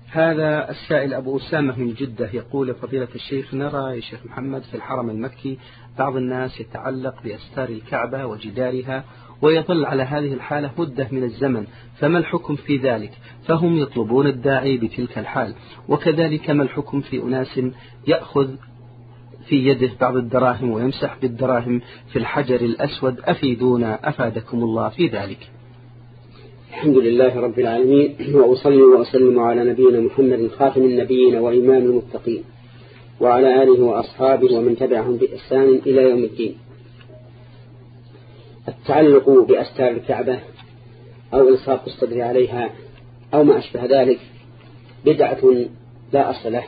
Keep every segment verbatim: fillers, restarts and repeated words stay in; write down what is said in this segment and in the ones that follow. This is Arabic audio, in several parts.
هذا السائل أبو أسامة من جدة يقول: فضيلة الشيخ، نرى يا شيخ محمد في الحرم المكي بعض الناس يتعلق بأستار الكعبة وجدارها ويظل على هذه الحالة مدة من الزمن، فما الحكم في ذلك؟ فهم يطلبون الداعي بتلك الحال. وكذلك ما الحكم في أناس يأخذ في يده بعض الدراهم ويمسح بالدراهم في الحجر الأسود؟ أفيدونا أفادكم الله في ذلك. الحمد لله رب العالمين، وأصلي وأسلم على نبينا محمد خاتم النبيين وإمام المتقين وعلى آله وأصحابه ومن تبعهم بإحسان إلى يوم الدين. التعلق بأستار الكعبة أو إلصاق الصدر عليها أو ما أشبه ذلك بدعة لا أصل له،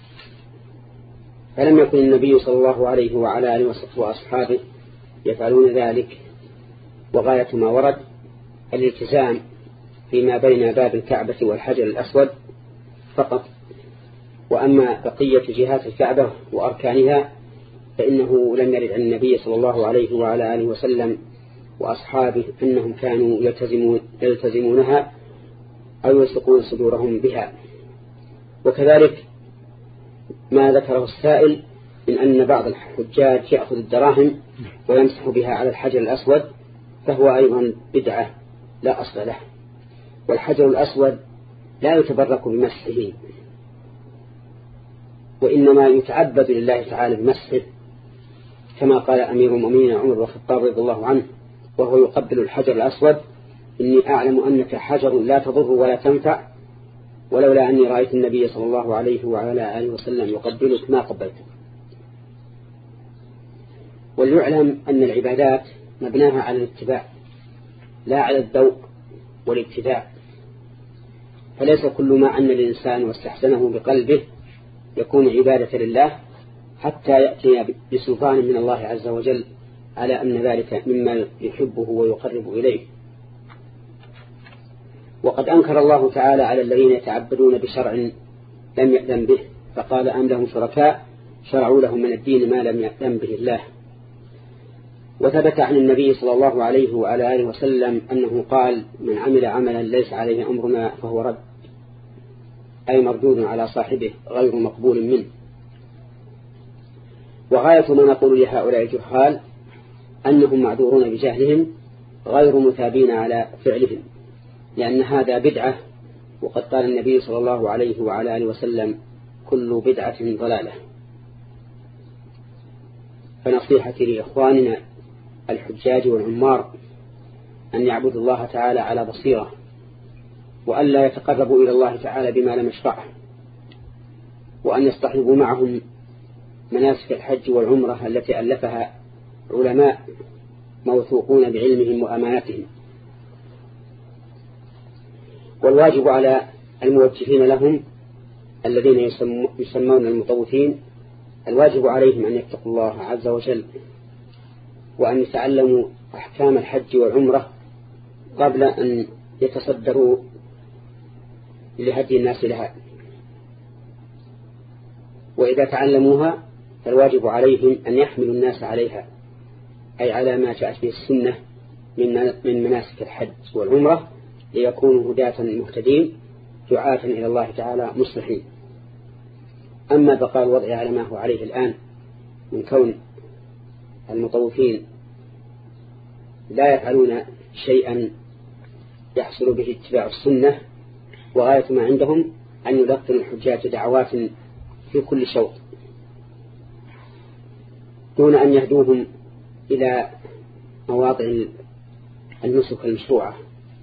فلم يكن النبي صلى الله عليه وعلى آله وأصحابه يفعلون ذلك، وغاية ما ورد الالتزام فيما بين باب الكعبة والحجر الأسود فقط. وأما بقية جهات الكعبة وأركانها فإنه لم يرد عن النبي صلى الله عليه وعلى آله وسلم وأصحابه أنهم كانوا يلتزمون يلتزمونها أو يلصقون صدورهم بها. وكذلك ما ذكره السائل من أن بعض الحجاج يأخذ الدراهم ويمسح بها على الحجر الأسود، فهو أيضا بدعة لا أصل له. والحجر الأسود لا يتبرك بمسحه، وإنما يتعبد لله تعالى بمسحه، كما قال أمير المؤمنين عمر بن الخطاب رضي الله عنه وهو يقبل الحجر الأسود: إني أعلم أنك حجر لا تضر ولا تنفع، ولولا أني رأيت النبي صلى الله عليه وعلى آله وسلم يقبلك ما قبلتك. وليعلم أن العبادات مبناها على الاتباع لا على الذوق والابتداع، فليس كل ما أن الإنسان واستحسنه بقلبه يكون عبادة لله حتى يأتي بسلطان من الله عز وجل على أن ذلك مما يحبه ويقرب إليه. وقد أنكر الله تعالى على الذين يتعبدون بشرع لم يأذن به، فقال: أم لهم شركاء شرعوا لهم من الدين ما لم يأذن به الله. وثبت عن النبي صلى الله عليه وعلى آله وسلم أنه قال: من عمل عملا ليس عليه أمرنا فهو رد، أي مردود على صاحبه غير مقبول منه. وغاية ما نقول لهؤلاء الجهال أنهم معذورون بجهلهم غير مثابين على فعلهم، لأن هذا بدعة، وقد قال النبي صلى الله عليه وعلى آله وسلم: كل بدعة ضلالة. فنصيحتي لإخواننا الحجاج والعمار أن يعبدوا الله تعالى على بصيرة، وأن لا يتقربوا إلى الله تعالى بما لم يشرعه، وأن يصطحبوا معهم مناسك الحج والعمرة التي ألفها علماء موثوقون بعلمهم وأمانتهم. والواجب على الموجهين لهم الذين يسمون المطوفين، الواجب عليهم أن يتقوا الله عز وجل، وأن يتعلموا أحكام الحج والعمرة قبل أن يتصدروا لهدي الناس لها. وإذا تعلموها فالواجب عليهم أن يحملوا الناس عليها، أي على ما جاءت به السنة من مناسك الحج والعمرة، ليكونوا هداة مهتدين دعاة إلى الله تعالى مصلحين. أما بقاء الوضع على ما هو عليه الآن من كون المطوفين لا يفعلون شيئا يحصل به اتباع السنة، وغاية ما عندهم أن يلقن الحجاج دعوات في كل شوط دون أن يهدوهم إلى مواضع النسك المشروعة.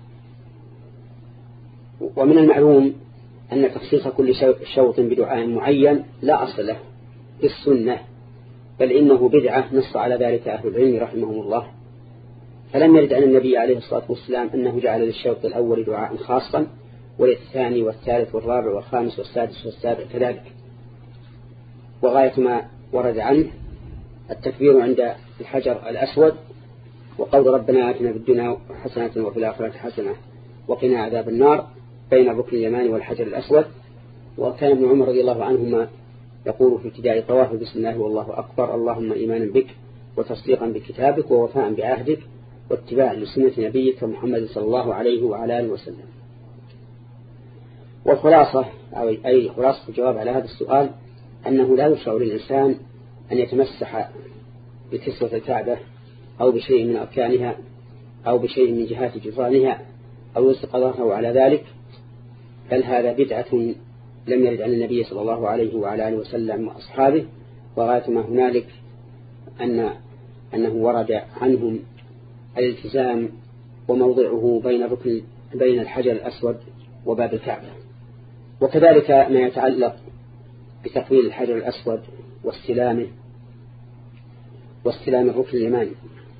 ومن المعلوم أن تخصيص كل شوط بدعاء معين لا أصل له في السنة، بل إنه بدعة نص على ذلك أهل العلم رحمهم الله. فلم يرد عن النبي عليه الصلاة والسلام أنه جعل للشوط الأول دعاء خاصا، وللثاني والثالث والرابع والخامس والسادس والسابع كذلك. وغاية ما ورد عنه التكبير عند الحجر الأسود، وقول ربنا آتنا في الدنيا حسنة وفي الآخرة حسنة وقنا عذاب النار بين الركن اليماني والحجر الأسود. وكان ابن عمر رضي الله عنهما يقول في ابتداء طوافه: بسم الله والله أكبر، اللهم إيمانا بك وتصديقا بكتابك ووفاء بعهدك واتباعا لسنة نبيك محمد صلى الله عليه وعلى آله وسلم. والخلاصة أي خلاصة الجواب على هذا السؤال أنه لا يشرع للإنسان أن يتمسح بكسوة الكعبة أو بشيء من أركانها أو بشيء من جهات جدرانها أو يلصق ظهره على ذلك، بل هذا بدعة لم يرد عن النبي صلى الله عليه وعلى آله وسلم وأصحابه، وغاية ما هنالك أن أنه ورد عنهم الالتزام وموضعه بين ركن بين الحجر الأسود وباب الكعبة. وكذلك ما يتعلق بتقبيل الحجر الأسود واستلامه واستلام الركن اليماني،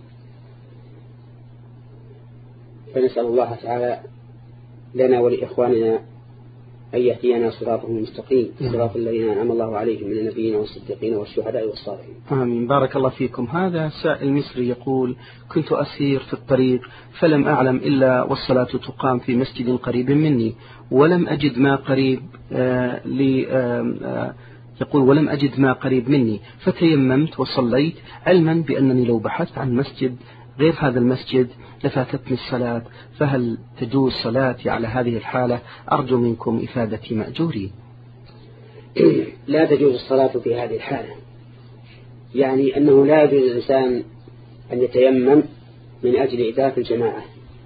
فنسأل الله تعالى لنا ولإخواننا أن يهدينا صراطه المستقيم، صراط الذين أنعم الله عليهم من النبيين والصديقين والشهداء والصالحين. آمين. بارك الله فيكم. هذا سائل مصري يقول: كنت أسير في الطريق فلم أعلم إلا والصلاة تقام في مسجد قريب مني ولم أجد ما قريب آه لي آه آه يقول ولم أجد ما قريب مني فتيممت وصليت، علما بأنني لو بحثت عن مسجد غير هذا المسجد لفاتتني الصلاة، فهل تجوز صلاتي على هذه الحالة؟ أرجو منكم إفادتي مأجوري. لا تجوز الصلاة في هذه الحالة، يعني أنه لا يجوز الإنسان أن يتيمم من أجل إدراك الجماعة،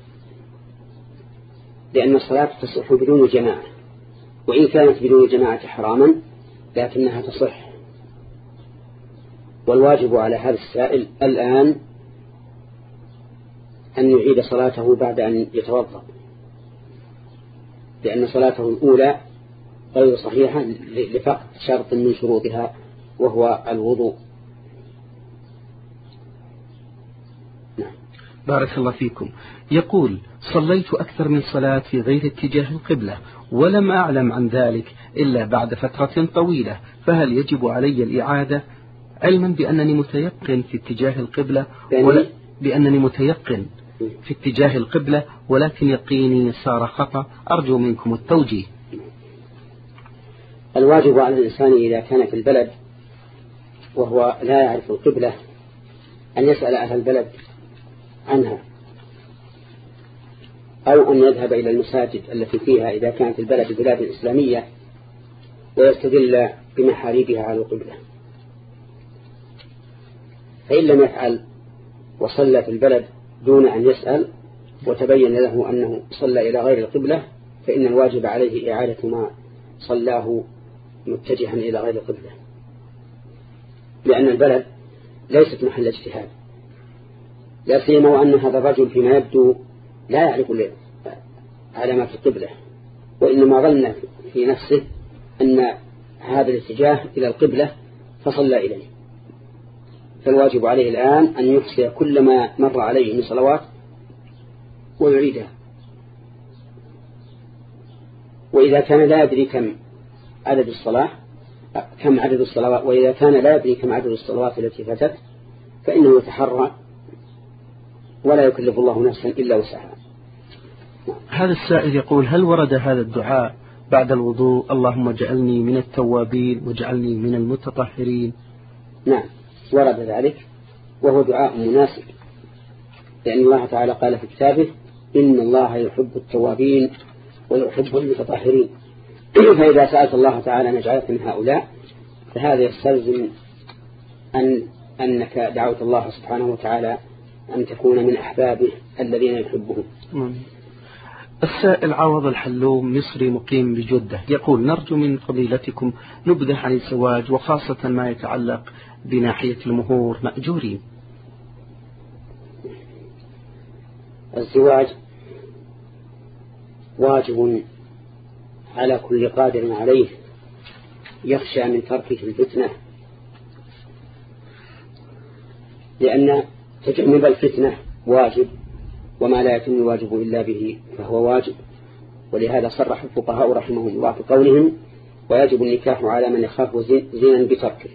لأن الصلاة تصح بدون جماعة، وإن كانت بدون جماعة حراما لكنها تصح. والواجب على هذا السائل الآن أن يعيد صلاته بعد أن يتوضأ، لأن صلاته الأولى غير صحيحة لفقد شرط من شروطها وهو الوضوء. نعم. بارك الله فيكم. يقول: صليت أكثر من صلاة في غير اتجاه القبلة ولم أعلم عن ذلك إلا بعد فترة طويلة، فهل يجب علي الإعادة، علما بأنني متيقن في اتجاه القبلة ولا بأنني متيقن في اتجاه القبلة ولكن يقيني صار خطأ؟ أرجو منكم التوجيه. الواجب على الإنسان إذا كان في البلد وهو لا يعرف القبلة أن يسأل أهل البلد عنها، أو أن يذهب إلى المساجد التي فيها إذا كانت البلد بلاد إسلامية ويستدل بمحاريبها على القبلة. فإن لم يفعل وصلى في البلد دون أن يسأل وتبين له أنه صلى إلى غير القبلة، فإن الواجب عليه إعادة ما صلاه متجها إلى غير القبلة، لأن البلد ليست محل اجتهاد، لا سيما وأن هذا الرجل فيما يبدو لا يعرف علامات القبلة، وإنما ظن في نفسه أن هذا الاتجاه إلى القبلة فصلى إليه. فالواجب عليه الآن أن يحصي كل ما مر عليه من صلوات ويعيدها، وإذا كان لا يدري كم عدد الصلاة كم عدد الصلوات وإذا كان لا يدري كم عدد الصلوات التي فاتت فإنه يتحرى ولا يكلف الله نفسا إلا وسعها. هذا السائل يقول: هل ورد هذا الدعاء بعد الوضوء: اللهم اجعلني من التوابين واجعلني من المتطهرين؟ نعم، ورد ذلك، وهو دعاء مناسب، لأن الله تعالى قال في كتابه: إن الله يحب التوابين ويحب المتطهرين. فإذا سألت الله تعالى أن يجعلك من هؤلاء فهذا يستلزم أن أنك دعوت الله سبحانه وتعالى أن تكون من أحبابه الذين يحبهم. السائل عوض الحلوم مصري مقيم بجدة يقول: نرجو من فضيلتكم نبذة عن الزواج وخاصة ما يتعلق بناحية المهور مأجورين. الزواج واجب على كل قادر عليه يخشى من تركه الفتنة، لأن تجنب الفتنة واجب، وما لا يتم الواجب إلا به فهو واجب. ولهذا صرح الفقهاء رحمهم الله في قولهم: ويجب النكاح على من يخاف زنا بتركه.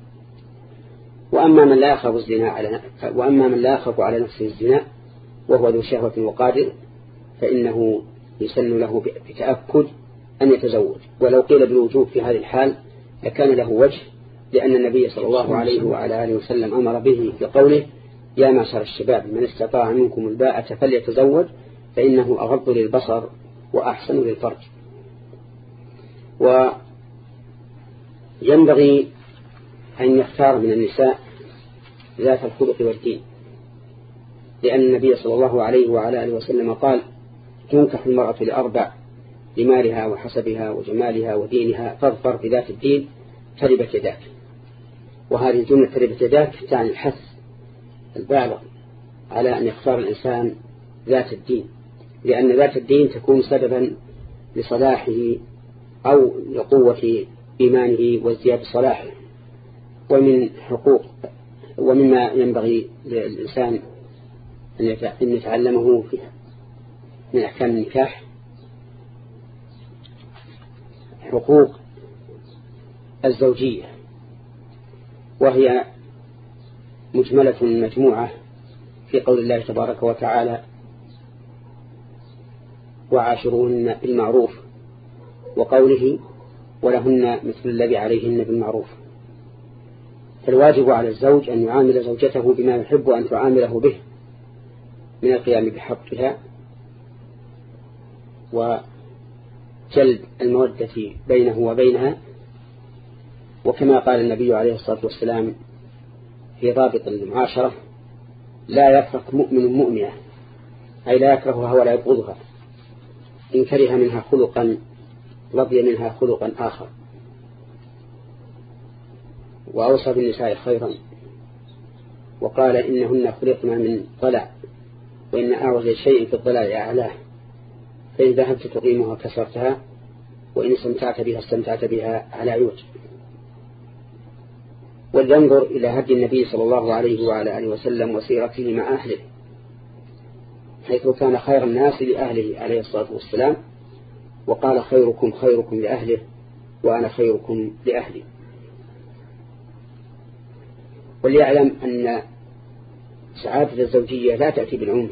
وأما من لا يخاف الزنا على وأما من لا يخاف على نفسه الزنا وهو ذو شهوة وقادر فإنه يسن له بتأكد أن يتزوج. ولو قيل بالوجوب في هذه الحال لكان له وجه، لأن النبي صلى الله عليه وعلى آله وسلم أمر به بقوله: يا معشر الشباب من استطاع منكم الباءة فليتزوج فإنه أغض للبصر وأحسن للفرج. وينبغي أن يختار من النساء ذات الخلق والدين، لأن النبي صلى الله عليه وعلى آله وسلم قال: تنكح المرأة لأربع: لمالها وحسبها وجمالها ودينها، فاظفر بذات الدين تربت يداك. وهذه الجملة تربت يداك تعني الحث البالغ على أن يختار الإنسان ذات الدين، لأن ذات الدين تكون سببا لصلاحه أو لقوة إيمانه وازدياد صلاحه. ومن حقوق ومما ينبغي للإنسان أن يتعلمه من أحكام النكاح حقوق الزوجية، وهي مجملة مجموعة في قول الله تبارك وتعالى: وعاشروهن بالمعروف، وقوله: ولهن مثل الذي عليهن بالمعروف. فالواجب على الزوج أن يعامل زوجته بما يحب أن تعامله به من القيام بحقها وجلب المودة بينه وبينها. وكما قال النبي عليه الصلاة والسلام في ضابط المعاشرة: لا يفرق مؤمن مؤمنة، أي لا يكرهها ولا يبغضها، إن كره منها خلقا رضي منها خلقا آخر. وأوصى بالنساء خيرا وقال: إنهن خلقنا من ضلع، وإن أعوج شيء في الضلع أعلاه، فإن ذهبت تقيمها كسرتها، وإن استمتعت بها استمتعت بها على عوج. ولينظر إلى هدي النبي صلى الله عليه وعلى آله وسلم وسيرته مع أهله، حيث كان خير الناس لأهله عليه الصلاة والسلام، وقال: خيركم خيركم لأهله وأنا خيركم لأهلي. وليعلم أن سعادة الزوجية لا تأتي بالعنف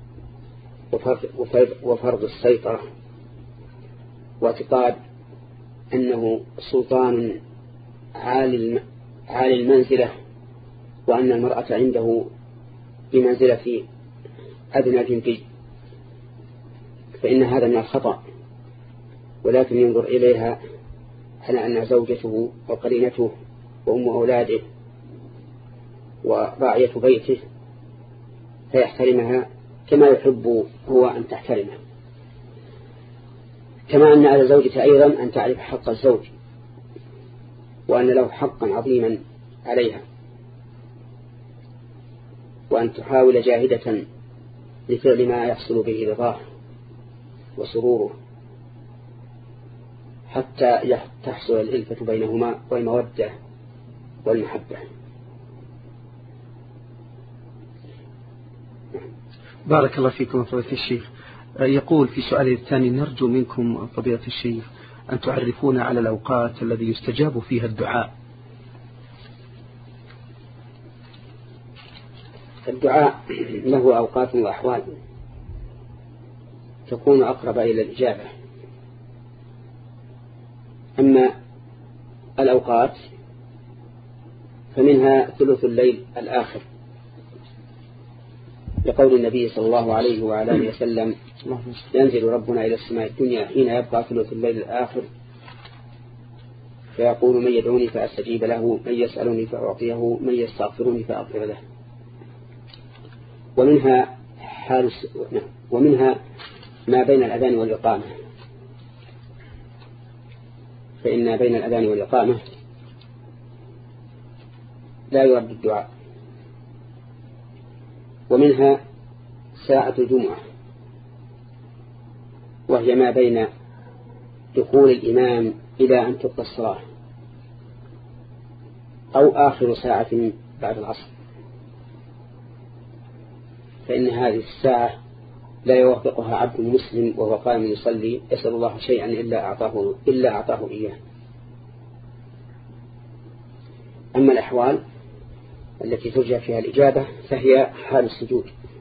وفرض السيطرة واعتقاد أنه سلطان عالي المنزلة، وأن المرأة عنده بمنزلة أدنى جندي، فإن هذا من الخطأ. ولكن ينظر إليها على أنها زوجته وقرينته وأم أولاده وراعية بيته، فيحترمها كما يحب هو أن تحترمه. كما أن على الزوجة أيضا أن تعرف حق الزوج، وأن له حقا عظيما عليها، وأن تحاول جاهدة لفعل ما يحصل به رضاه وسروره، حتى تحصل الألفة بينهما والمودة والمحبة. بارك الله فيكم فضيلة الشيخ. يقول في سؤاله الثاني: نرجو منكم فضيلة الشيخ أن تعرفونا على الأوقات الذي يستجاب فيها الدعاء. الدعاء له أوقات وأحوال تكون أقرب إلى الإجابة. أما الأوقات فمنها ثلث الليل الآخر، لقول النبي صلى الله عليه وعلى آله وسلم: ينزل ربنا إلى السماء الدنيا حين يبقى ثلث الليل الآخر، فيقول: من يدعوني فأستجيب له، من يسألني فأعطيه، من يستغفرني فأغفر له. ومنها حال ومنها ما بين الأذان والإقامة، فإن بين الأذان والإقامة لا يرد الدعاء. ومنها ساعة الجمعة، وهي ما بين دخول الإمام إلى أن تقضى الصلاة، أو آخر ساعة بعد العصر، فإن هذه الساعة لا يوافقها عبد مسلم وهو قائم يصلي يسأل الله شيئا إلا أعطاه, إلا أعطاه إياه. أما الأحوال التي ترجى فيها الإجابة فهي حال السجود،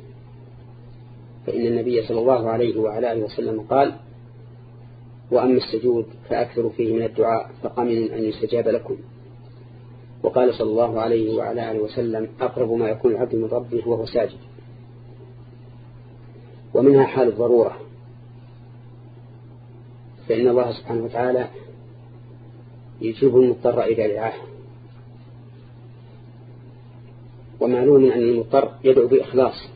فإن النبي صلى الله عليه وعلى آله وسلم قال: وأما السجود فأكثر فيه من الدعاء فقمن أن يستجاب لكم. وقال صلى الله عليه وعلى آله وسلم: أقرب ما يكون العبد من ربه وهو ساجد. ومنها حال الضرورة، فإن الله سبحانه وتعالى يجيب المضطر إذا دعاه. ومعلوم أن المضطر يدعو بإخلاص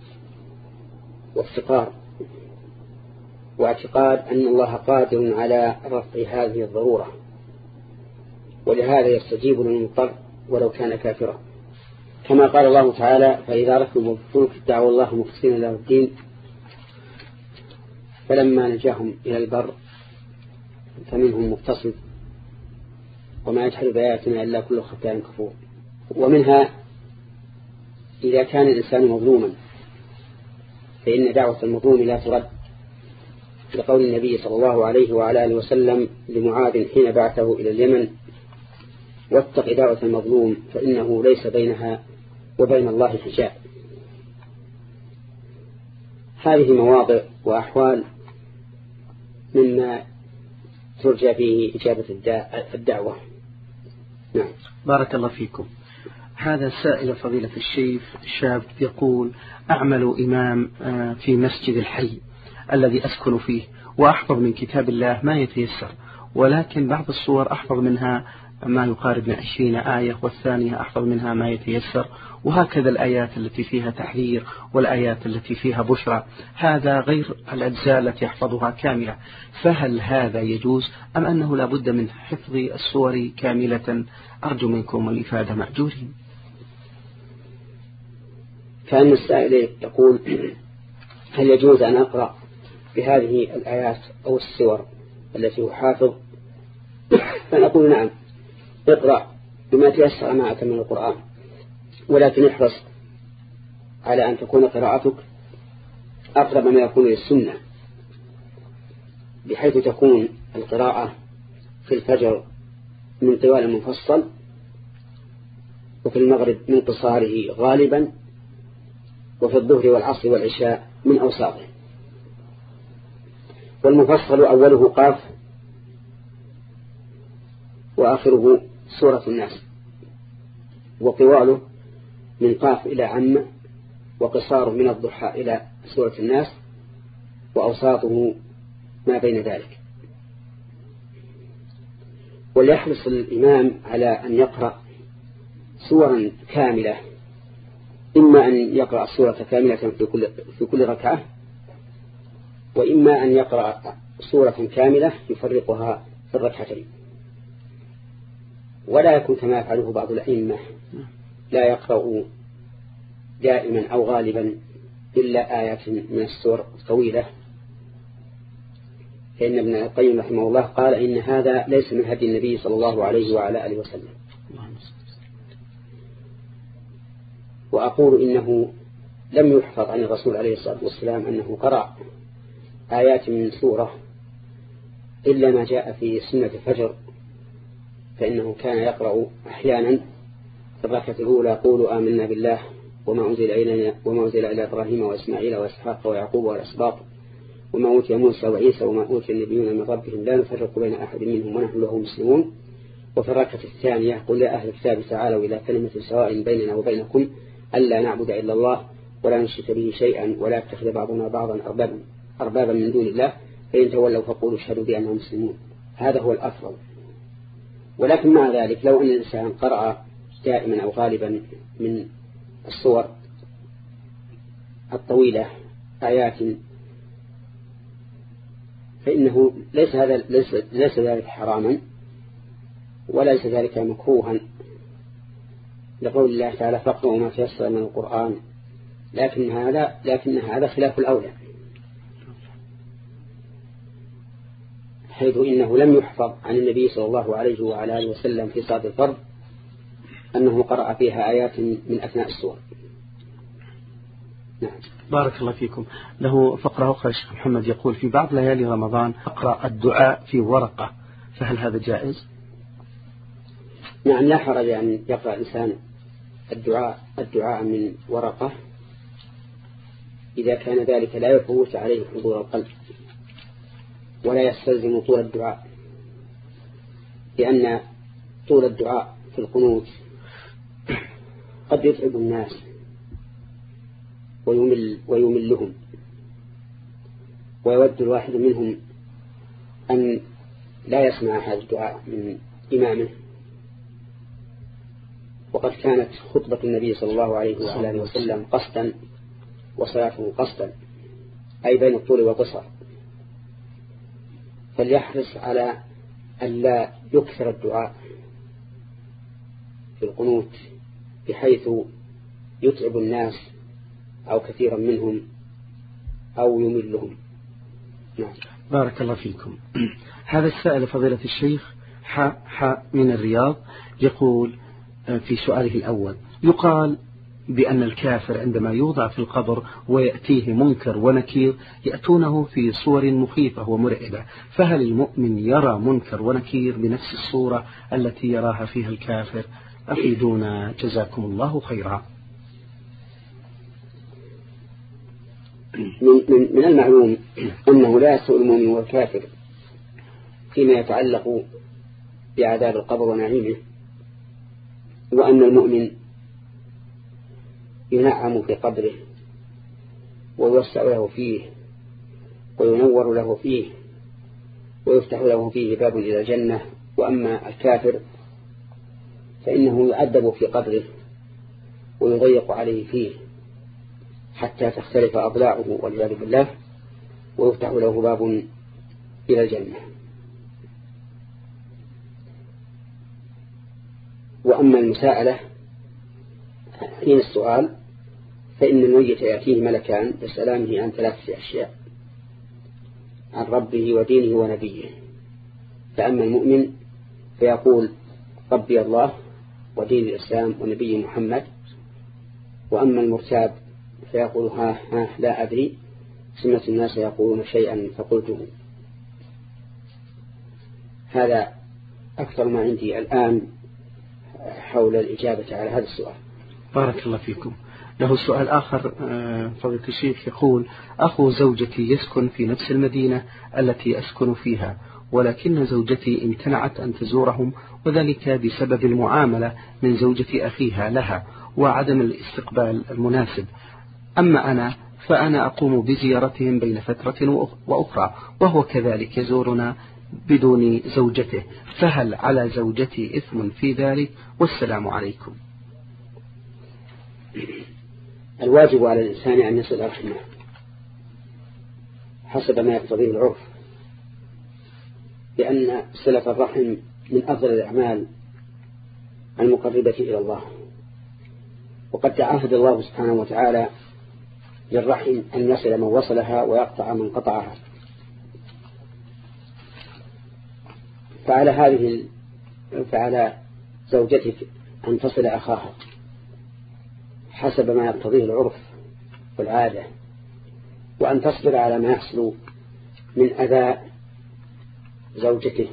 وافتقار واعتقاد أن الله قادر على رفع هذه الضرورة، ولهذا يستجيب للمضطر ولو كان كافرا، كما قال الله تعالى: فإذا ركبوا الفلك دعوا الله مخلصين له الدين فلما نجاهم إلى البر فمنهم مقتصد وما يجحد بآياتنا إلا كل ختان كفور. ومنها إذا كان الإنسان مظلوما فإن دعوة المظلوم لا ترد، لقول النبي صلى الله عليه وعلى آله وسلم لمعاذ حين بعثه إلى اليمن: واتق دعوة المظلوم فإنه ليس بينها وبين الله حجاب. هذه مواضع وأحوال مما ترجى فيه إجابة الدعوة. نعم. بارك الله فيكم. هذا سائل فضيلة الشيخ شاب يقول: أعمل إمام في مسجد الحي الذي أسكن فيه، وأحفظ من كتاب الله ما يتيسر، ولكن بعض الصور أحفظ منها ما يقارب من عشرين آية، والثانية أحفظ منها ما يتيسر، وهكذا الآيات التي فيها تحذير والآيات التي فيها بشرى، هذا غير الأجزاء التي يحفظها كاملة، فهل هذا يجوز أم أنه لا بد من حفظ الصور كاملة؟ أرجو منكم الإفادة مأجورين. كان السائل يقول: هل يجوز أن أقرأ بهذه الآيات أو السور التي هو حافظ؟ فنقول: نعم، اقرأ بما تيسر معك من القرآن، ولكن احرص على أن تكون قراءتك أقرب ما يكون للسنة، بحيث تكون القراءة في الفجر من طوال مفصل، وفي المغرب من قصاره غالبا، وفي الظهر والعصر والعشاء من أوساطه. والمفصل أوله قاف وآخره سورة الناس، وطواله من قاف إلى عم، وقصاره من الضحى إلى سورة الناس، وأوساطه ما بين ذلك. وليحرص الإمام على أن يقرأ سورا كاملة، إما أن يقرأ السورة كاملة في كل, في كل ركعة، وإما أن يقرأ سورة كاملة يفرقها في الركعتين، ولا يكون كما يفعله بعض الأئمة، لا يقرأ دائما أو غالبا إلا آيات من السور الطويلة، فإن ابن القيم رحمه الله قال: إن هذا ليس من هدي النبي صلى الله عليه وعلى آله وسلم. وأقول إنه لم يحفظ عن الرسول عليه الصلاة والسلام أنه قرأ آيات من سورة إلا ما جاء في سنة الفجر، فإنه كان يقرأ أحيانا في الركعة الأولى: قولوا آمنا بالله وما أنزل إلينا وما أنزل إلى إبراهيم وإسماعيل وإسحاق ويعقوب والأسباط وما أوتي موسى وعيسى وما أوتي النبيون من ربهم لا نفرق بين أحد منهم ونحن له مسلمون. وفي الركعة الثانية: قل يا أهل الكتاب تعالوا إلى كلمة سواء بيننا وبينكم ألا نعبد إلا الله ولا نشرك به شيئا ولا يتخذ بعضنا بعضا أربابا أربابا من دون الله فإن تولوا فقولوا اشهدوا بأنهم مسلمون. هذا هو الأفضل. ولكن مع ذلك لو أن الإنسان قرأ دائما أو غالبا من الصور الطويلة آيات فإنه ليس هذا ليس, ليس ذلك حراما وليس ذلك مكروها، لقول الله تعالى: فاقرأوا ما تيسر من القرآن، لكن هذا لكن هذا خلاف الأولى، حيث إنه لم يحفظ عن النبي صلى الله عليه وعلى آله وسلم في صلاة الفرض أنه قرأ فيها آيات من أثناء السور. نعم. بارك الله فيكم. له فقرة أخرى الشيخ محمد يقول: في بعض ليالي رمضان أقرأ الدعاء في ورقة، فهل هذا جائز؟ نعم، لا حرج أن يقرأ الإنسان الدعاء الدعاء من ورقة إذا كان ذلك لا يفوت عليه حضور القلب ولا يستلزم طول الدعاء، لأن طول الدعاء في القنوت قد يتعب الناس ويمل ويملهم، ويود الواحد منهم أن لا يسمع هذا الدعاء من إمامه. وقد كانت خطبة النبي صلى الله عليه وآله وسلم قصدا وصلاته قصدا، أي بين الطول والقصر، فليحرص على أن لا يكثر الدعاء في القنوت بحيث يتعب الناس أو كثيرا منهم أو يملهم. نعم. بارك الله فيكم. هذا السائل فضيلة الشيخ حاء حاء من الرياض يقول في سؤاله الأول: يقال بأن الكافر عندما يوضع في القبر ويأتيه منكر ونكير يأتونه في صور مخيفة ومرعبة، فهل المؤمن يرى منكر ونكير بنفس الصورة التي يراها فيها الكافر؟ أفيدونا جزاكم الله خيرا. من, من المعلوم أنه لا يسوء المؤمن والكافر فيما يتعلق بعذاب القبر ونعيمه، وأن المؤمن ينعم في قبره ويوسع له فيه وينور له فيه ويفتح له فيه باب إلى الجنة. وأما الكافر فإنه يعذب في قبره ويضيق عليه فيه حتى تختلف أضلاعه والعياذ بالله، ويفتح له باب إلى الجنة. وأما المساءلة حين السؤال فإن الميت يأتيه ملكان يسألانه عن ثلاثة أشياء: عن ربه ودينه ونبيه. فأما المؤمن فيقول ربي الله ودين الإسلام ونبي محمد. وأما المرتاب فيقول ها ها لا أدري، سمعت الناس يقولون شيئا فقلته. هذا أكثر ما عندي الآن حول الإجابة على هذا السؤال. بارك الله فيكم. له سؤال آخر فضيلة الشيخ يقول: أخو زوجتي يسكن في نفس المدينة التي أسكن فيها، ولكن زوجتي امتنعت أن تزورهم، وذلك بسبب المعاملة من زوجة أخيها لها وعدم الاستقبال المناسب. أما أنا فأنا أقوم بزيارتهم بين فترة وأخرى، وهو كذلك يزورنا بدون زوجته، فهل على زوجتي إثم في ذلك؟ والسلام عليكم. الواجب على الإنسان أن يصل رحمه حسب ما يقتضيه العرف، لأن صلة الرحم من أفضل الأعمال المقربة إلى الله. وقد تعهد الله سبحانه وتعالى للرحم أن يصل من وصلها ويقطع من قطعها. فعلى هذه فعلى زوجتك أن تصل أخاها حسب ما يقتضيه العرف والعادة، وأن تصبر على ما يحصل من أذى زوجته،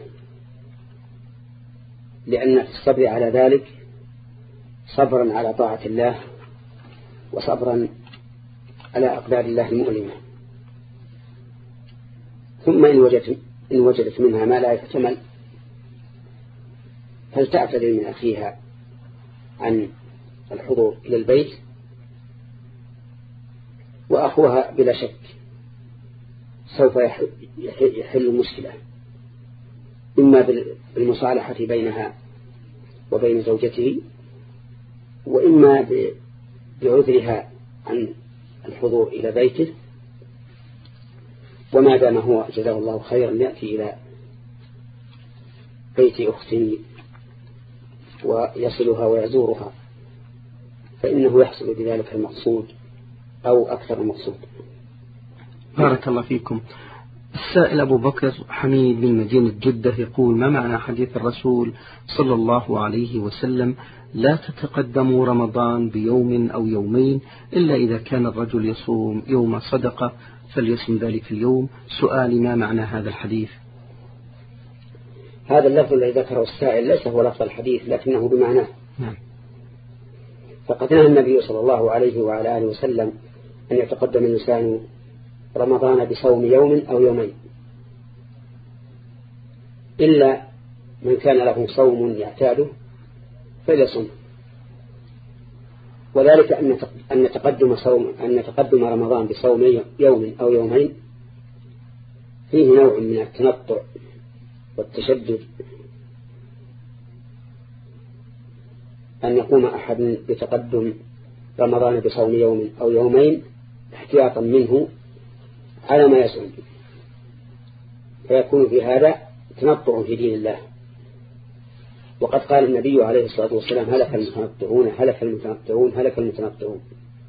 لأن في الصبر على ذلك صبرا على طاعة الله وصبرا على أقدار الله المؤلمة. ثم إن وجدت, إن وجدت منها ما لا يحتمل فلتعتذر من أخيها عن الحضور إلى البيت، وأخوها بلا شك سوف يحل المشكلة، إما بالمصالحة بينها وبين زوجته، وإما بعذرها عن الحضور إلى بيته. وما دام هو جزاه الله خيرا يأتي إلى بيت أخته ويصلها ويزورها فإنه يحصل بذلك المقصود أو أكثر المقصود. بارك الله فيكم. السائل أبو بكر حميد من مدينة جدة يقول: ما معنى حديث الرسول صلى الله عليه وسلم: لا تتقدموا رمضان بيوم أو يومين إلا إذا كان الرجل يصوم يوم صدقة فليصم ذلك اليوم؟ سؤالي: ما معنى هذا الحديث؟ هذا اللفظ الذي ذكره السائل ليس هو لفظ الحديث لكنه بمعناه. نعم. فقد نهى النبي صلى الله عليه وعلى آله وسلم أن يتقدم الإنسان رمضان بصوم يوم أو يومين، إلا من كان له صوم يعتاده فليصم. وذلك أن تقدم صوم أن تقدم رمضان بصوم يوم أو يومين فيه نوع من التنطع والتشدد أن يقوم أحد بتقدم رمضان بصوم يوم أو يومين احتياطا منه على ما يصوم، فيكون في هذا تنطع في دين الله. وقد قال النبي عليه الصلاة والسلام هلك المتنطعون هلك المتنطعون هلك المتنطعون.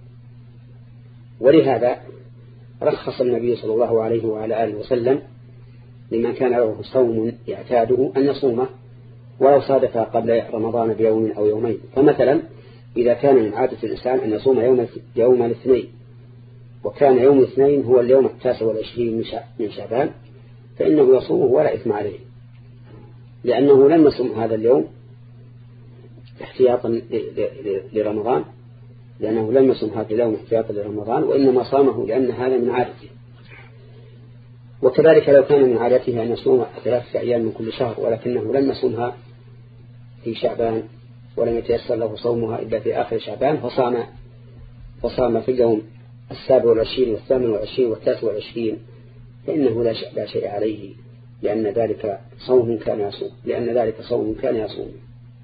ولهذا رخص النبي صلى الله عليه وعلى آله وسلم لمن كان له صوم يعتاده أن يصومه ولو صادف قبل رمضان بيوم أو يومين. فمثلا إذا كان من عادة الإنسان أن يصوم يوم يوم الاثنين، وكان يوم الاثنين هو اليوم التاسع والعشرين من شعبان، فإنه يصومه ولا إثم عليه، لأنه لم يصوم هذا اليوم احتياطا لرمضان، لأنه لم يصوم هذا اليوم احتياطا لرمضان، وإنما صامه لأن هذا من عادته. وكذلك لو كان من عادته أن يصوم ثلاثة أيام من كل شهر ولكنه لم يصومها في شعبان ولم يتيسر له صومها إلا في آخر شعبان، فصام فصام في اليوم السابع والعشرين والثامن والعشرين والتاسع والعشرين، فإنه لا شيء, لا شيء عليه، لأن ذلك صوم كان يصوم لأن ذلك صوم كان يصوم.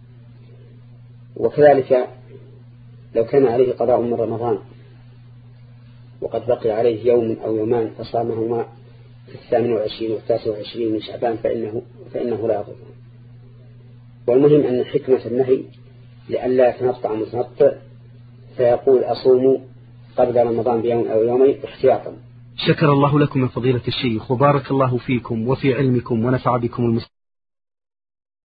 وكذلك لو كان عليه قضاء من رمضان وقد بقي عليه يوم أو يومان فصامهما في الثامن والعشرين والتاسع والعشرين من شعبان فإنه, فإنه لا يضر. والمهم أن حكمة النهي لئلا يتنطع متنطع فيقول أصوم قبل رمضان بيوم أو يومين احتياطا. شكر الله لكم من فضيلة الشيخ وبارك الله فيكم وفي علمكم ونفع بكم المسلمين.